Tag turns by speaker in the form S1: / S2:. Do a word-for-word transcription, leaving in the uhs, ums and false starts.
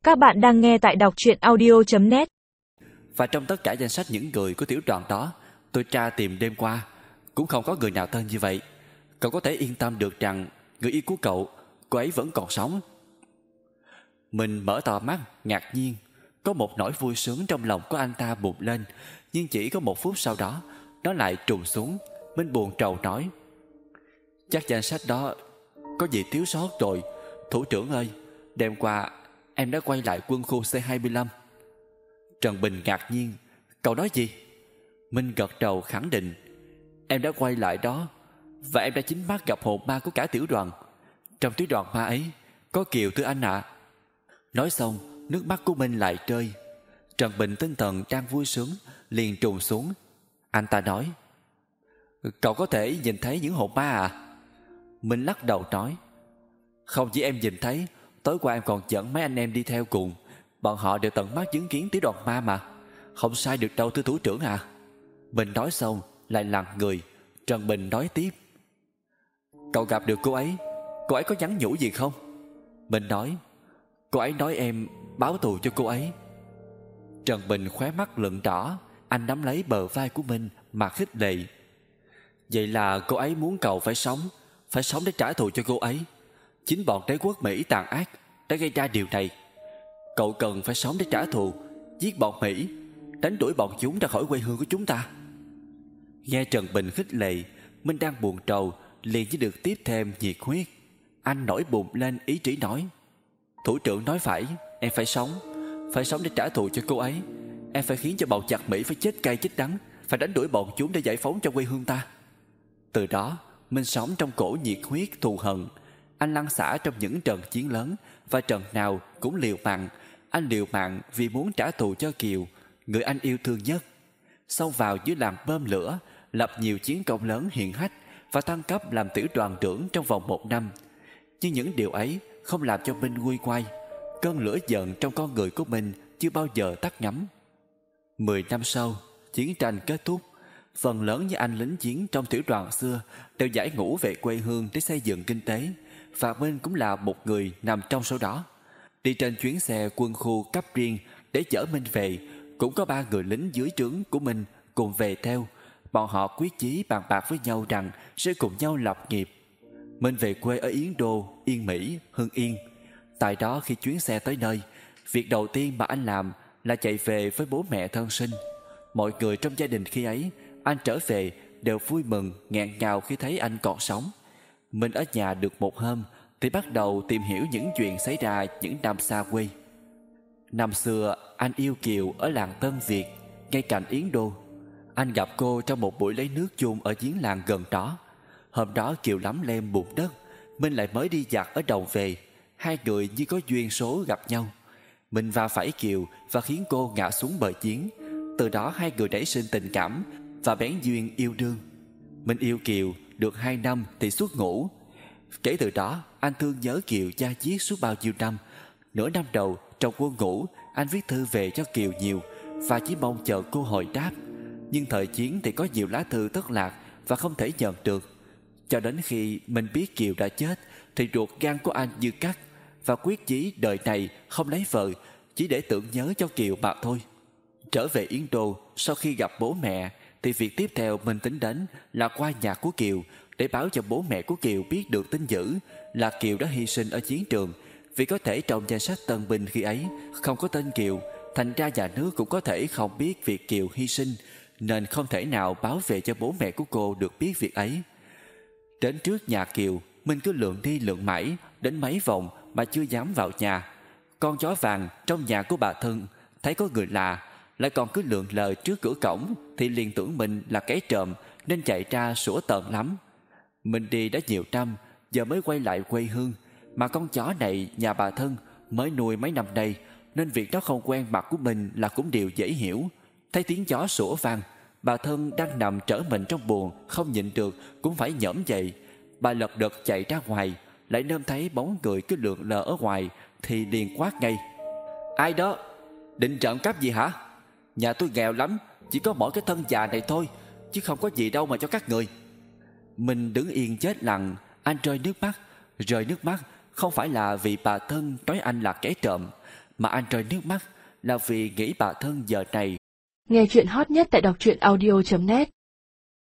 S1: Các bạn đang nghe tại đọc truyện audio chấm net.
S2: Và trong tất cả danh sách những người của tiểu đoàn đó, tôi tra tìm đêm qua, cũng không có người nào tên như vậy. Cậu có thể yên tâm được rằng người yêu của cậu, cô ấy vẫn còn sống. Mình mở to mắt, ngạc nhiên. Có một nỗi vui sướng trong lòng của anh ta bùng lên, nhưng chỉ có một phút sau đó, nó lại trùng xuống. Mình buồn rầu nói: chắc danh sách đó có gì thiếu sót rồi. Thủ trưởng ơi, đêm qua em đã quay lại quân khu C hai mươi lăm. Trần Bình ngạc nhiên: cậu nói gì? Minh gật đầu khẳng định: em đã quay lại đó, và em đã chính mắt gặp hồn ma của cả tiểu đoàn. Trong tiểu đoàn ma ấy có Kiều thưa anh ạ. À. Nói xong, nước mắt của Minh lại rơi. Trần Bình tinh thần đang vui sướng liền trùng xuống. Anh ta nói: cậu có thể nhìn thấy những hồn ma à? Minh lắc đầu nói: không chỉ em nhìn thấy, tối qua em còn dẫn mấy anh em đi theo cùng. Bọn họ đều tận mắt chứng kiến tiểu đoàn ma mà. Không sai được đâu thưa thủ trưởng à. Mình nói xong lại lặng người. Trần Bình nói tiếp: cậu gặp được cô ấy, cô ấy có nhắn nhủ gì không? Mình nói: cô ấy nói em báo thù cho cô ấy. Trần Bình khóe mắt lựng đỏ. Anh nắm lấy bờ vai của mình mà khích lệ: vậy là cô ấy muốn cậu phải sống, phải sống để trả thù cho cô ấy. Chính bọn đế quốc Mỹ tàn ác đã gây ra điều này. Cậu cần phải sống để trả thù, giết bọn Mỹ, đánh đuổi bọn chúng ra khỏi quê hương của chúng ta. Nghe Trần Bình khích lệ, Minh đang buồn rầu liền như được tiếp thêm nhiệt huyết. Anh nổi bùng lên ý chỉ nói: thủ trưởng nói phải, em phải sống, phải sống để trả thù cho cô ấy. Em phải khiến cho bọn giặc Mỹ phải chết cay chết đắng, phải đánh đuổi bọn chúng để giải phóng cho quê hương ta. Từ đó, Minh sống trong cổ nhiệt huyết thù hận. Anh lăn xả trong những trận chiến lớn, và trận nào cũng liều mạng. Anh liều mạng vì muốn trả thù cho Kiều, người anh yêu thương nhất. Xông vào dưới làng bơm lửa, lập nhiều chiến công lớn hiển hách và thăng cấp làm tiểu đoàn trưởng trong vòng một năm. Nhưng những điều ấy không làm cho Minh nguôi ngoai. Cơn lửa giận trong con người của Minh chưa bao giờ tắt ngấm. Mười năm sau, chiến tranh kết thúc. Phần lớn những anh lính chiến trong tiểu đoàn xưa đều giải ngũ về quê hương để xây dựng kinh tế, và Minh cũng là một người nằm trong số đó. Đi trên chuyến xe quân khu cấp riêng để chở Minh về, cũng có ba người lính dưới trướng của Minh cùng về theo. Bọn họ quyết chí bàn bạc với nhau rằng sẽ cùng nhau lập nghiệp. Minh về quê ở Yến Đô, Yên Mỹ, Hưng Yên. Tại đó khi chuyến xe tới nơi, việc đầu tiên mà anh làm là chạy về với bố mẹ thân sinh. Mọi người trong gia đình khi ấy, anh trở về đều vui mừng nghẹn ngào khi thấy anh còn sống. Mình ở nhà được một hôm thì bắt đầu tìm hiểu những chuyện xảy ra những năm xa quê. Năm xưa anh yêu Kiều ở làng Tân Việt, ngay cạnh Yến Đô. Anh gặp cô trong một buổi lấy nước chung ở giếng làng gần đó. Hôm đó Kiều lắm lem bùn đất, Minh lại mới đi giặt ở đầu về. Hai người như có duyên số gặp nhau. Mình va phải Kiều và khiến cô ngã xuống bờ giếng. Từ đó hai người nảy sinh tình cảm và bén duyên yêu đương. Mình yêu Kiều được hai năm thì xuất ngũ. Kể từ đó anh thương nhớ Kiều da diết suốt bao nhiêu năm. Nửa năm đầu trong quân ngũ, anh viết thư về cho Kiều nhiều và chỉ mong chờ cô hồi đáp. Nhưng thời chiến thì có nhiều lá thư thất lạc và không thể nhận được. Cho đến khi mình biết Kiều đã chết thì ruột gan của anh như cắt, và quyết chí đời này không lấy vợ, chỉ để tưởng nhớ cho Kiều mà thôi. Trở về Yến Đô sau khi gặp bố mẹ thì việc tiếp theo mình tính đến là qua nhà của Kiều để báo cho bố mẹ của Kiều biết được tin dữ là Kiều đã hy sinh ở chiến trường. Vì có thể trong danh sách tân binh khi ấy không có tên Kiều, thành ra nhà nước cũng có thể không biết việc Kiều hy sinh, nên không thể nào báo về cho bố mẹ của cô được biết việc ấy. Đến trước nhà Kiều, mình cứ lượn đi lượn mãi đến mấy vòng mà chưa dám vào nhà. Con chó vàng trong nhà của bà Thân thấy có người lạ, lại còn cứ lượn lờ trước cửa cổng thì liền tưởng mình là kẻ trộm nên chạy ra sủa tợn lắm. Mình đi đã nhiều năm, giờ mới quay lại quê hương, mà con chó này nhà bà Thân mới nuôi mấy năm nay, nên việc nó không quen mặt của mình là cũng điều dễ hiểu. Thấy tiếng chó sủa vang, bà Thân đang nằm trở mình trong buồng, không nhịn được cũng phải nhổm dậy. Bà lật đật chạy ra ngoài, lại nôm thấy bóng người cứ lượn lờ ở ngoài thì liền quát ngay: ai đó? Định trộm cắp gì hả? Nhà tôi nghèo lắm, chỉ có mỗi cái thân già này thôi, chứ không có gì đâu mà cho các người. Mình đứng yên chết lặng. Anh rơi nước mắt. Rơi nước mắt không phải là vì bà Thân nói anh là kẻ trộm, mà anh rơi nước mắt là vì nghĩ bà thân giờ này.
S3: Nghe chuyện hot nhất tại đọc truyện audio chấm net